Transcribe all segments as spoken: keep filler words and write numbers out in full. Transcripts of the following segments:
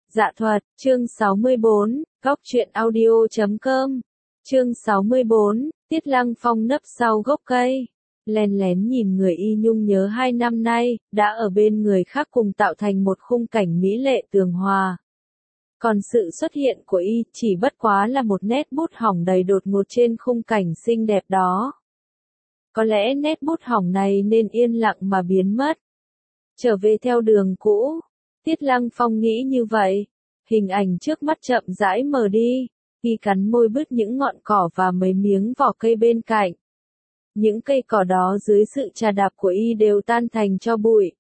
Dạ thuật, chương sáu mươi bốn, góc truyện audio chấm com. Chương sáu mươi bốn, Tiết Lăng Phong nấp sau gốc cây. Lén lén nhìn người y nhung nhớ hai năm nay, đã ở bên người khác cùng tạo thành một khung cảnh mỹ lệ tường hòa. Còn sự xuất hiện của y chỉ bất quá là một nét bút hỏng đầy đột ngột trên khung cảnh xinh đẹp đó. Có lẽ nét bút hỏng này nên yên lặng mà biến mất. Trở về theo đường cũ. Tiết Lăng Phong nghĩ như vậy. Hình ảnh trước mắt chậm rãi mờ đi. Y cắn môi bứt những ngọn cỏ và mấy miếng vỏ cây bên cạnh. Những cây cỏ đó dưới sự chà đạp của y đều tan thành tro bụi.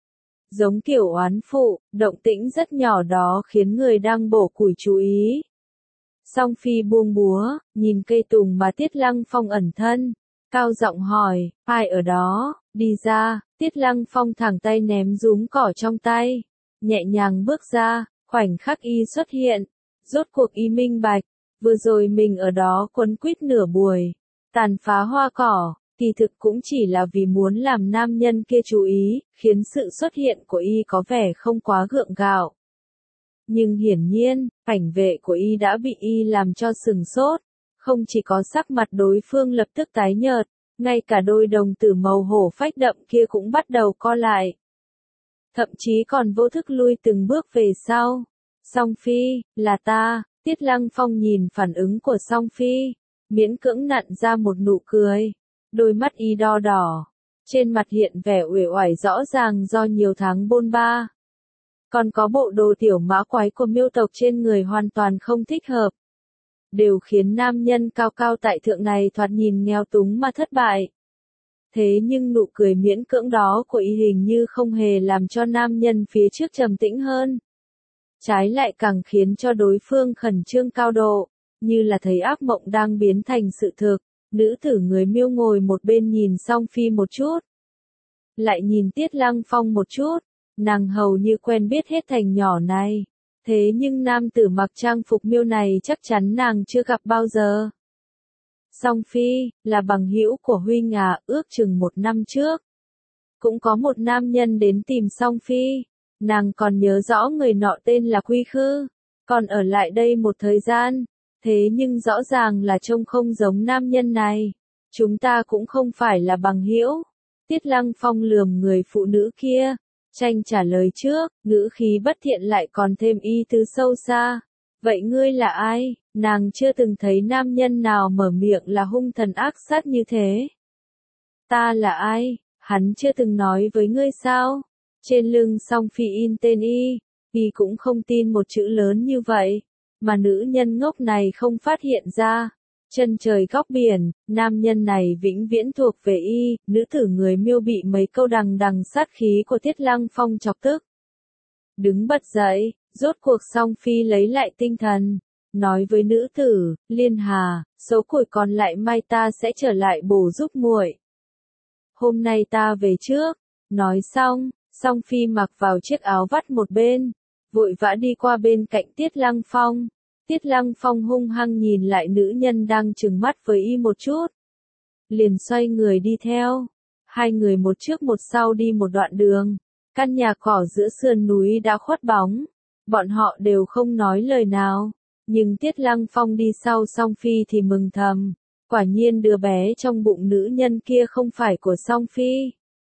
Giống kiểu oán phụ, động tĩnh rất nhỏ đó khiến người đang bổ củi chú ý. Song Phi buông búa, nhìn cây tùng mà Tiết Lăng Phong ẩn thân. Cao giọng hỏi, ai ở đó, đi ra. Tiết Lăng Phong thẳng tay ném rúm cỏ trong tay. Nhẹ nhàng bước ra, khoảnh khắc y xuất hiện. Rốt cuộc y minh bạch, vừa rồi mình ở đó quấn quýt nửa buổi. Tàn phá hoa cỏ, kỳ thực cũng chỉ là vì muốn làm nam nhân kia chú ý, khiến sự xuất hiện của y có vẻ không quá gượng gạo. Nhưng hiển nhiên, cảnh vệ của y đã bị y làm cho sừng sốt. Không chỉ có sắc mặt đối phương lập tức tái nhợt, ngay cả đôi đồng tử màu hổ phách đậm kia cũng bắt đầu co lại. Thậm chí còn vô thức lui từng bước về sau. Song Phi, là ta. Tiết Lăng Phong nhìn phản ứng của Song Phi, miễn cưỡng nặn ra một nụ cười. Đôi mắt y đo đỏ, trên mặt hiện vẻ uể oải rõ ràng do nhiều tháng bôn ba. Còn có bộ đồ tiểu mã quái của miêu tộc trên người hoàn toàn không thích hợp. Đều khiến nam nhân cao cao tại thượng này thoạt nhìn nghèo túng mà thất bại. Thế nhưng nụ cười miễn cưỡng đó của y hình như không hề làm cho nam nhân phía trước trầm tĩnh hơn. Trái lại càng khiến cho đối phương khẩn trương cao độ, như là thấy ác mộng đang biến thành sự thực. Nữ tử người miêu ngồi một bên nhìn Song Phi một chút. Lại nhìn Tiết Lăng Phong một chút, nàng hầu như quen biết hết thành nhỏ này. Thế nhưng nam tử mặc trang phục miêu này chắc chắn nàng chưa gặp bao giờ. Song Phi, là bằng hữu của huynh à, ước chừng một năm trước. Cũng có một nam nhân đến tìm Song Phi. Nàng còn nhớ rõ người nọ tên là Quy Khư. Còn ở lại đây một thời gian. Thế nhưng rõ ràng là trông không giống nam nhân này. Chúng ta cũng không phải là bằng hữu. Tiết Lăng Phong lườm người phụ nữ kia. Tranh trả lời trước, ngữ khí bất thiện lại còn thêm ý tứ sâu xa. Vậy ngươi là ai? Nàng chưa từng thấy nam nhân nào mở miệng là hung thần ác sát như thế. Ta là ai? Hắn chưa từng nói với ngươi sao? Trên lưng Song Phi in tên y, y cũng không tin một chữ lớn như vậy. Mà nữ nhân ngốc này không phát hiện ra. Chân trời góc biển, nam nhân này vĩnh viễn thuộc về y, nữ tử người miêu bị mấy câu đằng đằng sát khí của Tiết Lăng Phong chọc tức. Đứng bật dậy, rốt cuộc Song Phi lấy lại tinh thần, nói với nữ tử, Liên Hà, số củi còn lại mai ta sẽ trở lại bổ giúp muội. Hôm nay ta về trước. Nói xong, Song Phi mặc vào chiếc áo vắt một bên, vội vã đi qua bên cạnh Tiết Lăng Phong. Tiết Lăng Phong hung hăng nhìn lại nữ nhân đang trừng mắt với y một chút. Liền xoay người đi theo. Hai người một trước một sau đi một đoạn đường. Căn nhà cỏ giữa sườn núi đã khuất bóng. Bọn họ đều không nói lời nào. Nhưng Tiết Lăng Phong đi sau Song Phi thì mừng thầm. Quả nhiên đứa bé trong bụng nữ nhân kia không phải của Song Phi.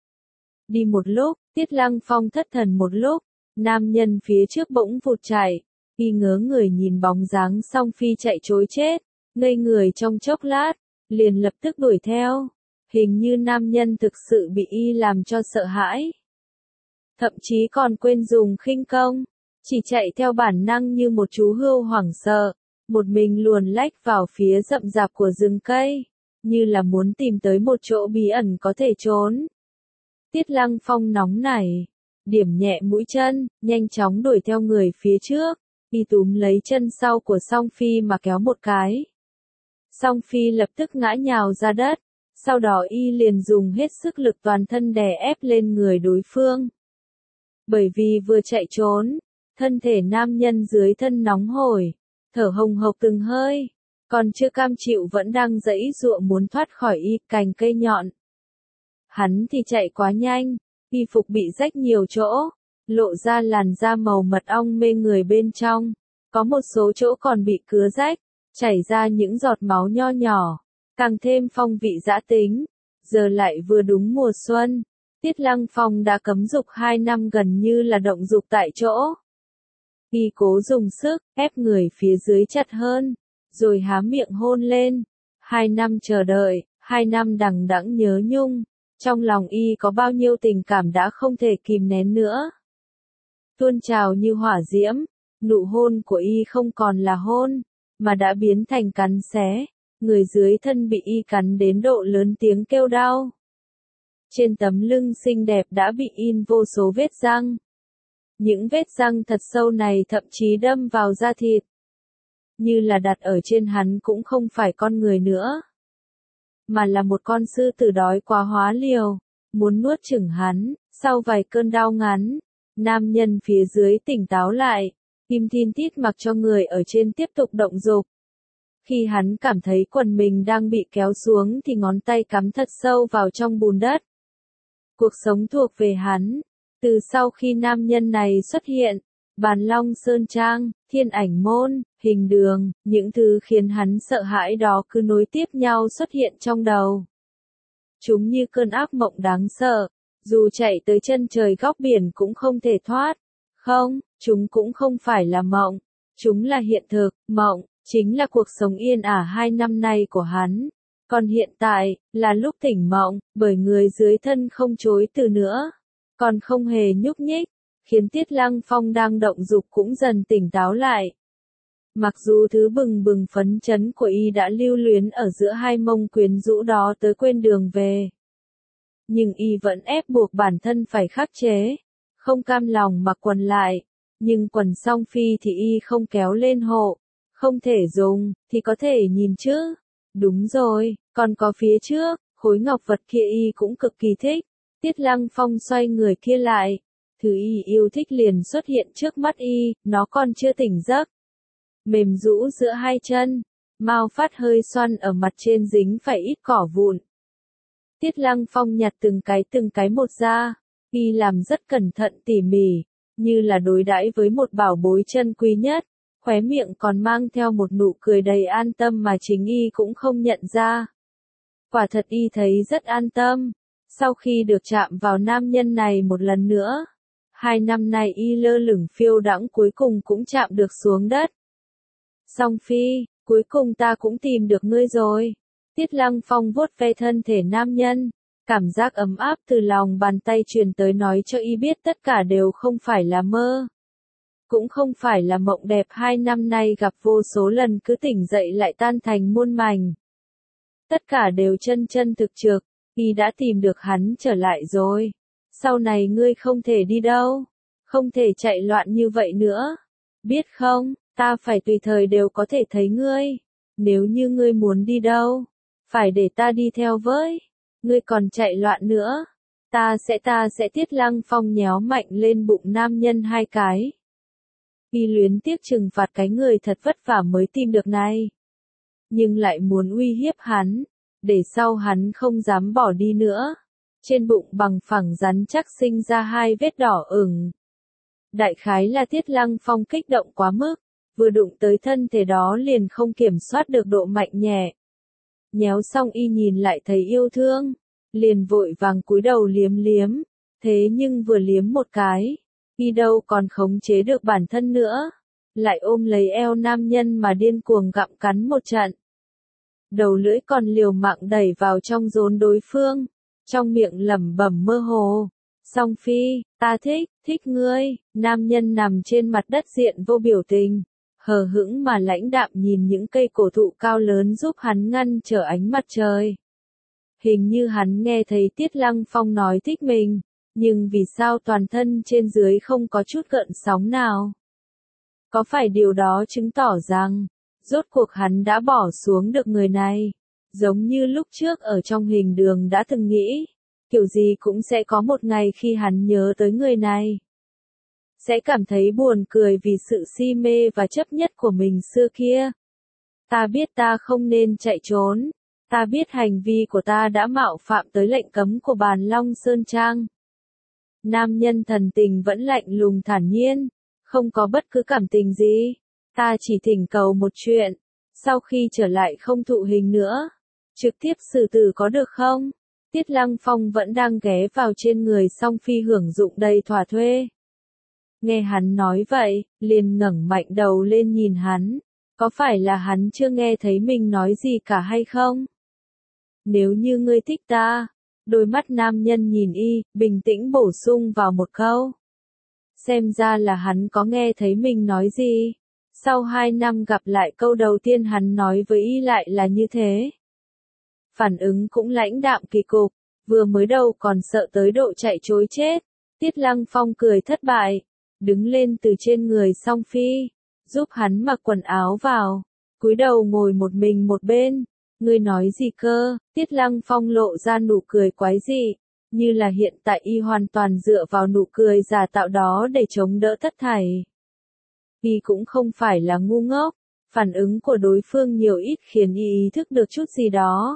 Đi một lúc, Tiết Lăng Phong thất thần một lúc. Nam nhân phía trước bỗng vụt chạy. Y ngớ người nhìn bóng dáng Song Phi chạy trối chết, ngây người trong chốc lát, liền lập tức đuổi theo. Hình như nam nhân thực sự bị y làm cho sợ hãi. Thậm chí còn quên dùng khinh công, chỉ chạy theo bản năng như một chú hươu hoảng sợ, một mình luồn lách vào phía rậm rạp của rừng cây, như là muốn tìm tới một chỗ bí ẩn có thể trốn. Tiết Lăng Phong nóng nảy, điểm nhẹ mũi chân, nhanh chóng đuổi theo người phía trước. Y túm lấy chân sau của Song Phi mà kéo một cái. Song Phi lập tức ngã nhào ra đất, sau đó y liền dùng hết sức lực toàn thân đè ép lên người đối phương. Bởi vì vừa chạy trốn, thân thể nam nhân dưới thân nóng hổi, thở hồng hộc từng hơi, còn chưa cam chịu vẫn đang giãy giụa muốn thoát khỏi y cành cây nhọn. Hắn thì chạy quá nhanh, y phục bị rách nhiều chỗ. lộ ra làn da màu mật ong mê người bên trong. Có một số chỗ còn bị cứa rách, chảy ra những giọt máu nho nhỏ, càng thêm phong vị dã tính. Giờ lại vừa đúng mùa xuân, Tiết Lăng Phong đã cấm dục hai năm gần như là động dục tại chỗ. Y cố dùng sức, ép người phía dưới chặt hơn, rồi há miệng hôn lên. Hai năm chờ đợi, hai năm đằng đẵng nhớ nhung, trong lòng Y có bao nhiêu tình cảm đã không thể kìm nén nữa. Tuôn trào như hỏa diễm, nụ hôn của Y không còn là hôn, mà đã biến thành cắn xé, người dưới thân bị Y cắn đến độ lớn tiếng kêu đau. Trên tấm lưng xinh đẹp đã bị in vô số vết răng. Những vết răng thật sâu này thậm chí đâm vào da thịt. Như là đặt ở trên hắn cũng không phải con người nữa, mà là một con sư tử đói quá hóa liều, muốn nuốt chửng hắn. Sau vài cơn đau ngắn, nam nhân phía dưới tỉnh táo lại, im thin tít mặc cho người ở trên tiếp tục động dục. Khi hắn cảm thấy quần mình đang bị kéo xuống thì ngón tay cắm thật sâu vào trong bùn đất. Cuộc sống thuộc về hắn. Từ sau khi nam nhân này xuất hiện, Bàn Long Sơn Trang, Thiên Ảnh Môn, Hình Đường, những thứ khiến hắn sợ hãi đó cứ nối tiếp nhau xuất hiện trong đầu. Chúng như cơn ác mộng đáng sợ, dù chạy tới chân trời góc biển cũng không thể thoát. Không, chúng cũng không phải là mộng, chúng là hiện thực. Mộng chính là cuộc sống yên ả hai năm nay của hắn. Còn hiện tại, là lúc tỉnh mộng, bởi người dưới thân không chối từ nữa, còn không hề nhúc nhích, khiến Tiết Lăng Phong đang động dục cũng dần tỉnh táo lại. Mặc dù thứ bừng bừng phấn chấn của Y đã lưu luyến ở giữa hai mông quyến rũ đó tới quên đường về, nhưng Y vẫn ép buộc bản thân phải khắc chế, không cam lòng mặc quần lại. Nhưng quần song phi thì Y không kéo lên hộ, không thể dùng, thì có thể nhìn chứ. Đúng rồi, còn có phía trước, khối ngọc vật kia Y cũng cực kỳ thích. Tiết Lăng Phong xoay người kia lại, thứ Y yêu thích liền xuất hiện trước mắt Y, nó còn chưa tỉnh giấc. Mềm rũ giữa hai chân, mao phát hơi xoăn ở mặt trên dính phải ít cỏ vụn. Tiết Lăng Phong nhặt từng cái từng cái một ra, Y làm rất cẩn thận tỉ mỉ, như là đối đãi với một bảo bối chân quý nhất, khóe miệng còn mang theo một nụ cười đầy an tâm mà chính Y cũng không nhận ra. Quả thật Y thấy rất an tâm, sau khi được chạm vào nam nhân này một lần nữa. Hai năm nay Y lơ lửng phiêu đãng cuối cùng cũng chạm được xuống đất. Song Phi, cuối cùng ta cũng tìm được ngươi rồi. Tiết Lăng Phong vuốt ve thân thể nam nhân, cảm giác ấm áp từ lòng bàn tay truyền tới nói cho Y biết tất cả đều không phải là mơ. Cũng không phải là mộng đẹp hai năm nay gặp vô số lần cứ tỉnh dậy lại tan thành muôn mảnh. Tất cả đều chân chân thực trực, Y đã tìm được hắn trở lại rồi. Sau này ngươi không thể đi đâu, không thể chạy loạn như vậy nữa. Biết không, ta phải tùy thời đều có thể thấy ngươi. Nếu như ngươi muốn đi đâu, phải để ta đi theo với. Ngươi còn chạy loạn nữa, ta sẽ ta sẽ Tiết Lăng Phong nhéo mạnh lên bụng nam nhân hai cái. Y luyến tiếc trừng phạt cái người thật vất vả mới tìm được này, nhưng lại muốn uy hiếp hắn, để sau hắn không dám bỏ đi nữa. Trên bụng bằng phẳng rắn chắc sinh ra hai vết đỏ ửng. Đại khái là Tiết Lăng Phong kích động quá mức, vừa đụng tới thân thể đó liền không kiểm soát được độ mạnh nhẹ. Nhéo xong Y nhìn lại thấy yêu thương, liền vội vàng cúi đầu liếm liếm, thế nhưng vừa liếm một cái, Y đâu còn khống chế được bản thân nữa, lại ôm lấy eo nam nhân mà điên cuồng gặm cắn một trận. Đầu lưỡi còn liều mạng đẩy vào trong rốn đối phương, trong miệng lẩm bẩm mơ hồ. Song Phi, ta thích, thích ngươi. Nam nhân nằm trên mặt đất diện vô biểu tình, hờ hững mà lãnh đạm nhìn những cây cổ thụ cao lớn giúp hắn ngăn trở ánh mặt trời. Hình như hắn nghe thấy Tiết Lăng Phong nói thích mình, nhưng vì sao toàn thân trên dưới không có chút gợn sóng nào? Có phải điều đó chứng tỏ rằng, rốt cuộc hắn đã bỏ xuống được người này, giống như lúc trước ở trong Hình Đường đã từng nghĩ, kiểu gì cũng sẽ có một ngày khi hắn nhớ tới người này, sẽ cảm thấy buồn cười vì sự si mê và chấp nhất của mình xưa kia. Ta biết ta không nên chạy trốn, ta biết hành vi của ta đã mạo phạm tới lệnh cấm của Bàn Long Sơn Trang. Nam nhân thần tình vẫn lạnh lùng thản nhiên, không có bất cứ cảm tình gì. Ta chỉ thỉnh cầu một chuyện, sau khi trở lại không thụ hình nữa, trực tiếp xử tử có được không? Tiết Lăng Phong vẫn đang ghé vào trên người Song Phi hưởng dụng đầy thỏa thuê. Nghe hắn nói vậy, liền ngẩng mạnh đầu lên nhìn hắn, có phải là hắn chưa nghe thấy mình nói gì cả hay không? Nếu như ngươi thích ta, đôi mắt nam nhân nhìn y, bình tĩnh bổ sung vào một câu. Xem ra là hắn có nghe thấy mình nói gì. Sau hai năm gặp lại câu đầu tiên hắn nói với y lại là như thế. Phản ứng cũng lãnh đạm kỳ cục, vừa mới đầu còn sợ tới độ chạy trối chết. Tiết Lăng Phong cười thất bại, đứng lên từ trên người Song Phi, giúp hắn mặc quần áo vào, cúi đầu ngồi một mình một bên. Ngươi nói gì cơ? Tiết Lăng Phong lộ ra nụ cười quái dị, như là hiện tại y hoàn toàn dựa vào nụ cười giả tạo đó để chống đỡ tất thảy. Y cũng không phải là ngu ngốc, phản ứng của đối phương nhiều ít khiến y ý thức được chút gì đó.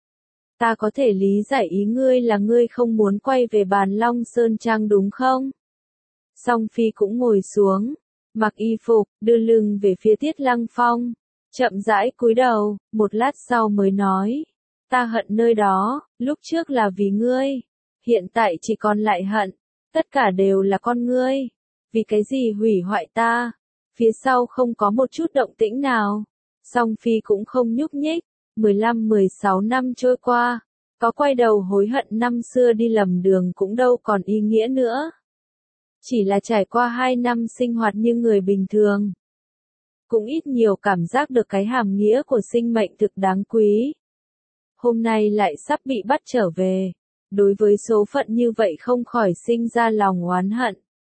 Ta có thể lý giải ý ngươi là ngươi không muốn quay về Bàn Long Sơn Trang đúng không? Song Phi cũng ngồi xuống, mặc y phục, đưa lưng về phía Tiết Lăng Phong, chậm rãi cúi đầu, một lát sau mới nói, ta hận nơi đó, lúc trước là vì ngươi, hiện tại chỉ còn lại hận, tất cả đều là con ngươi, vì cái gì hủy hoại ta, phía sau không có một chút động tĩnh nào, Song Phi cũng không nhúc nhích, mười lăm mười sáu năm trôi qua, có quay đầu hối hận năm xưa đi lầm đường cũng đâu còn ý nghĩa nữa. Chỉ là trải qua hai năm sinh hoạt như người bình thường. Cũng ít nhiều cảm giác được cái hàm nghĩa của sinh mệnh thực đáng quý. Hôm nay lại sắp bị bắt trở về. Đối với số phận như vậy không khỏi sinh ra lòng oán hận.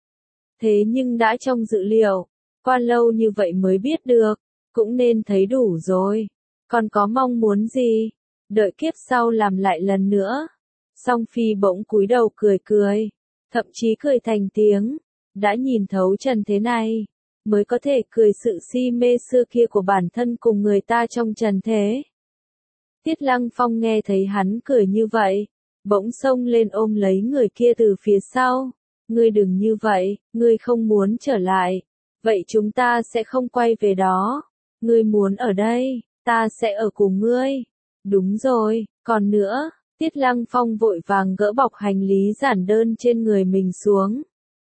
Thế nhưng đã trong dự liệu, qua lâu như vậy mới biết được, cũng nên thấy đủ rồi. Còn có mong muốn gì? Đợi kiếp sau làm lại lần nữa. Song Phi bỗng cúi đầu cười cười. Thậm chí cười thành tiếng, đã nhìn thấu trần thế này, mới có thể cười sự si mê xưa kia của bản thân cùng người ta trong trần thế. Tiết Lăng Phong nghe thấy hắn cười như vậy, bỗng xông lên ôm lấy người kia từ phía sau. Ngươi đừng như vậy, ngươi không muốn trở lại, vậy chúng ta sẽ không quay về đó. Ngươi muốn ở đây, ta sẽ ở cùng ngươi. Đúng rồi, còn nữa. Tiết Lăng Phong vội vàng gỡ bọc hành lý giản đơn trên người mình xuống.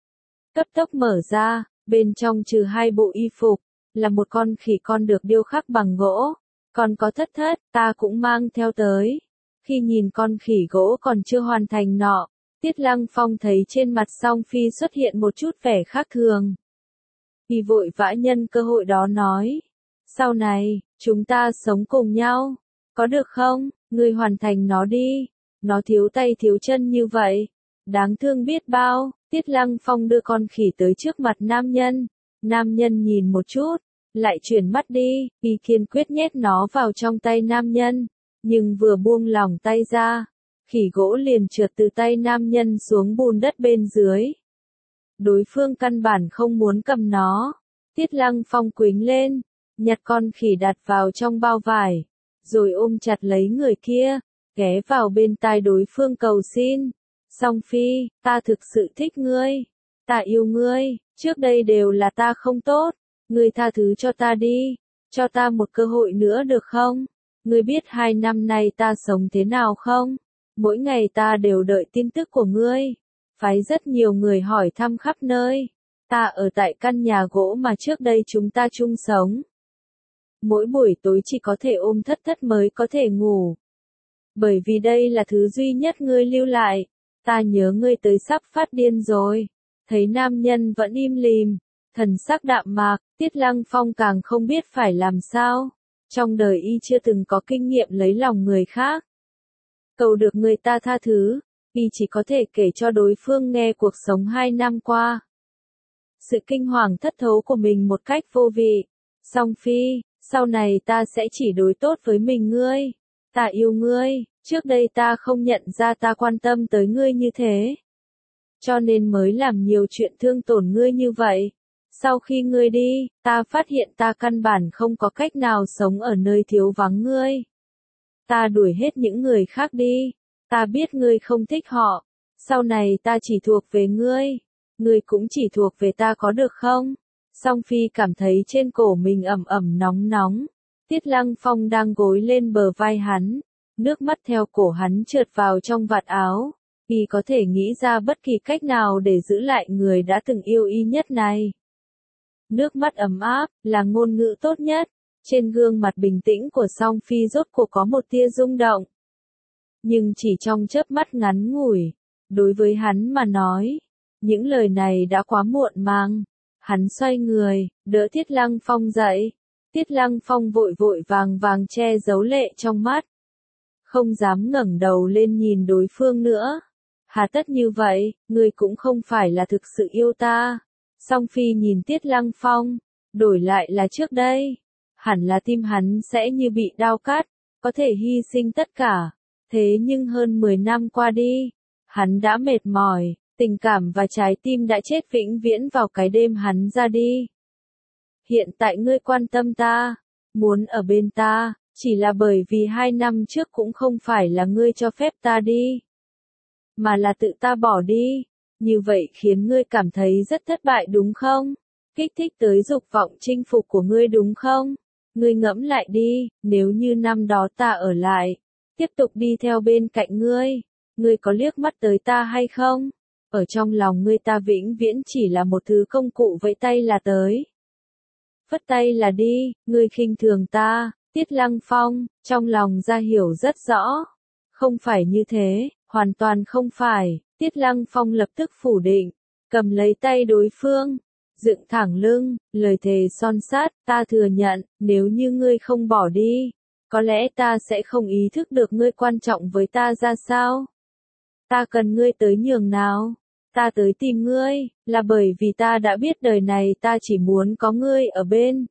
Cấp tốc mở ra, bên trong trừ hai bộ y phục, là một con khỉ con được điêu khắc bằng gỗ. Còn có thất thất, ta cũng mang theo tới. Khi nhìn con khỉ gỗ còn chưa hoàn thành nọ, Tiết Lăng Phong thấy trên mặt Song Phi xuất hiện một chút vẻ khác thường. Y vội vã nhân cơ hội đó nói. Sau này, chúng ta sống cùng nhau. Có được không? Ngươi hoàn thành nó đi. Nó thiếu tay thiếu chân như vậy. Đáng thương biết bao. Tiết Lăng Phong đưa con khỉ tới trước mặt nam nhân. Nam nhân nhìn một chút. Lại chuyển mắt đi. Y kiên quyết nhét nó vào trong tay nam nhân. Nhưng vừa buông lỏng tay ra. Khỉ gỗ liền trượt từ tay nam nhân xuống bùn đất bên dưới. Đối phương căn bản không muốn cầm nó. Tiết Lăng Phong quýnh lên. Nhặt con khỉ đặt vào trong bao vải. Rồi ôm chặt lấy người kia, ghé vào bên tai đối phương cầu xin. Song Phi, ta thực sự thích ngươi. Ta yêu ngươi, trước đây đều là ta không tốt. Ngươi tha thứ cho ta đi, cho ta một cơ hội nữa được không? Ngươi biết hai năm nay ta sống thế nào không? Mỗi ngày ta đều đợi tin tức của ngươi. Phái rất nhiều người hỏi thăm khắp nơi. Ta ở tại căn nhà gỗ mà trước đây chúng ta chung sống. Mỗi buổi tối chỉ có thể ôm thất thất mới có thể ngủ. Bởi vì đây là thứ duy nhất ngươi lưu lại. Ta nhớ ngươi tới sắp phát điên rồi. Thấy nam nhân vẫn im lìm, thần sắc đạm mạc, Tiết Lăng Phong càng không biết phải làm sao. Trong đời y chưa từng có kinh nghiệm lấy lòng người khác. Cầu được người ta tha thứ, y chỉ có thể kể cho đối phương nghe cuộc sống hai năm qua. Sự kinh hoàng thất thố của mình một cách vô vị. Song Phi, sau này ta sẽ chỉ đối tốt với mình ngươi. Ta yêu ngươi, trước đây ta không nhận ra ta quan tâm tới ngươi như thế. Cho nên mới làm nhiều chuyện thương tổn ngươi như vậy. Sau khi ngươi đi, ta phát hiện ta căn bản không có cách nào sống ở nơi thiếu vắng ngươi. Ta đuổi hết những người khác đi. Ta biết ngươi không thích họ. Sau này ta chỉ thuộc về ngươi, ngươi cũng chỉ thuộc về ta có được không? Song Phi cảm thấy trên cổ mình ẩm ẩm nóng nóng. Tiết Lăng Phong đang gối lên bờ vai hắn, nước mắt theo cổ hắn trượt vào trong vạt áo. Y có thể nghĩ ra bất kỳ cách nào để giữ lại người đã từng yêu y nhất này. Nước mắt ấm áp là ngôn ngữ tốt nhất. Trên gương mặt bình tĩnh của Song Phi rốt cuộc có một tia rung động. Nhưng chỉ trong chớp mắt ngắn ngủi, đối với hắn mà nói, những lời này đã quá muộn màng. Hắn xoay người, đỡ Tiết Lăng Phong dậy. Tiết Lăng Phong vội vội vàng vàng che giấu lệ trong mắt. Không dám ngẩng đầu lên nhìn đối phương nữa. Hà tất như vậy, ngươi cũng không phải là thực sự yêu ta. Song Phi nhìn Tiết Lăng Phong, đổi lại là trước đây. Hẳn là tim hắn sẽ như bị đao cắt, có thể hy sinh tất cả. Thế nhưng hơn mười năm qua đi, hắn đã mệt mỏi, tình cảm và trái tim đã chết vĩnh viễn vào cái đêm hắn ra đi. Hiện tại ngươi quan tâm ta, muốn ở bên ta, chỉ là bởi vì hai năm trước cũng không phải là ngươi cho phép ta đi, mà là tự ta bỏ đi. Như vậy khiến ngươi cảm thấy rất thất bại đúng không? Kích thích tới dục vọng chinh phục của ngươi đúng không? Ngươi ngẫm lại đi, nếu như năm đó ta ở lại, tiếp tục đi theo bên cạnh ngươi, ngươi có liếc mắt tới ta hay không? Ở trong lòng ngươi ta vĩnh viễn chỉ là một thứ công cụ vẫy tay là tới. Phất tay là đi, ngươi khinh thường ta. Tiết Lăng Phong, trong lòng ra hiểu rất rõ. Không phải như thế, hoàn toàn không phải. Tiết Lăng Phong lập tức phủ định, cầm lấy tay đối phương, dựng thẳng lưng, lời thề son sắt, ta thừa nhận, nếu như ngươi không bỏ đi, có lẽ ta sẽ không ý thức được ngươi quan trọng với ta ra sao. Ta cần ngươi tới nhường nào? Ta tới tìm ngươi, là bởi vì ta đã biết đời này ta chỉ muốn có ngươi ở bên.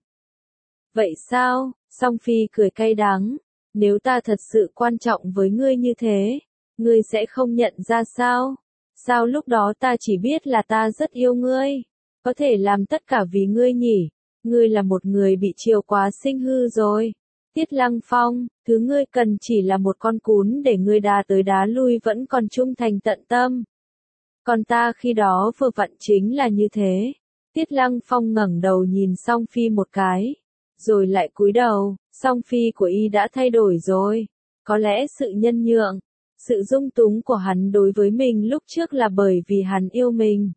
Vậy sao? Song Phi cười cay đắng, nếu ta thật sự quan trọng với ngươi như thế, ngươi sẽ không nhận ra sao? Sao lúc đó ta chỉ biết là ta rất yêu ngươi, có thể làm tất cả vì ngươi nhỉ? Ngươi là một người bị chiều quá sinh hư rồi. Tiết Lăng Phong, thứ ngươi cần chỉ là một con cún để ngươi đá tới đá lui vẫn còn trung thành tận tâm. Còn ta khi đó vừa vặn chính là như thế. Tiết Lăng Phong ngẩng đầu nhìn Song Phi một cái, rồi lại cúi đầu. Song Phi của y đã thay đổi rồi. Có lẽ sự nhân nhượng, sự dung túng của hắn đối với mình lúc trước là bởi vì hắn yêu mình.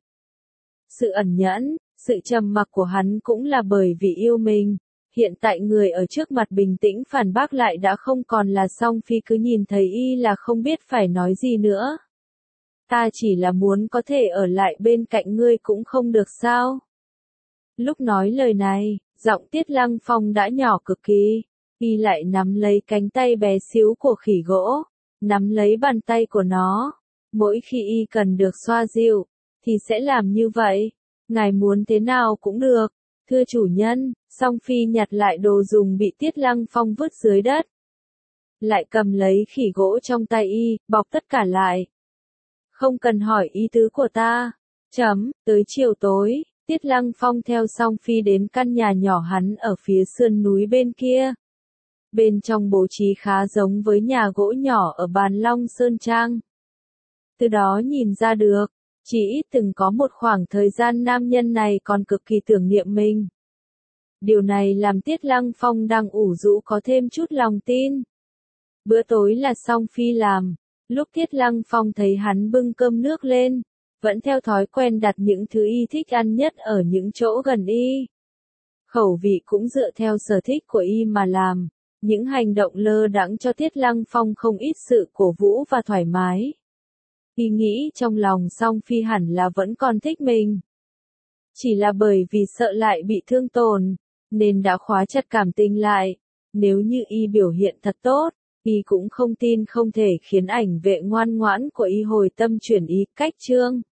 Sự ẩn nhẫn, sự trầm mặc của hắn cũng là bởi vì yêu mình. Hiện tại người ở trước mặt bình tĩnh phản bác lại đã không còn là Song Phi, cứ nhìn thấy y là không biết phải nói gì nữa. Ta chỉ là muốn có thể ở lại bên cạnh ngươi cũng không được sao? Lúc nói lời này, giọng Tiết Lăng Phong đã nhỏ cực kỳ. Y lại nắm lấy cánh tay bé xíu của khỉ gỗ, nắm lấy bàn tay của nó. Mỗi khi y cần được xoa dịu, thì sẽ làm như vậy. Ngài muốn thế nào cũng được. Thưa chủ nhân. Song Phi nhặt lại đồ dùng bị Tiết Lăng Phong vứt dưới đất. Lại cầm lấy khỉ gỗ trong tay y, bọc tất cả lại. Không cần hỏi ý tứ của ta. Chấm, tới chiều tối, Tiết Lăng Phong theo Song Phi đến căn nhà nhỏ hắn ở phía sườn núi bên kia. Bên trong bố trí khá giống với nhà gỗ nhỏ ở Bàn Long Sơn Trang. Từ đó nhìn ra được, chỉ ít từng có một khoảng thời gian nam nhân này còn cực kỳ tưởng niệm mình. Điều này làm Tiết Lăng Phong đang ủ rũ có thêm chút lòng tin. Bữa tối là Song Phi làm. Lúc Tiết Lăng Phong thấy hắn bưng cơm nước lên, vẫn theo thói quen đặt những thứ y thích ăn nhất ở những chỗ gần y. Khẩu vị cũng dựa theo sở thích của y mà làm. Những hành động lơ đãng cho Tiết Lăng Phong không ít sự cổ vũ và thoải mái. Y nghĩ trong lòng Song Phi hẳn là vẫn còn thích mình. Chỉ là bởi vì sợ lại bị thương tổn, nên đã khóa chặt cảm tình lại. Nếu như y biểu hiện thật tốt, y cũng không tin không thể khiến ảnh vệ ngoan ngoãn của y hồi tâm chuyển ý cách chương.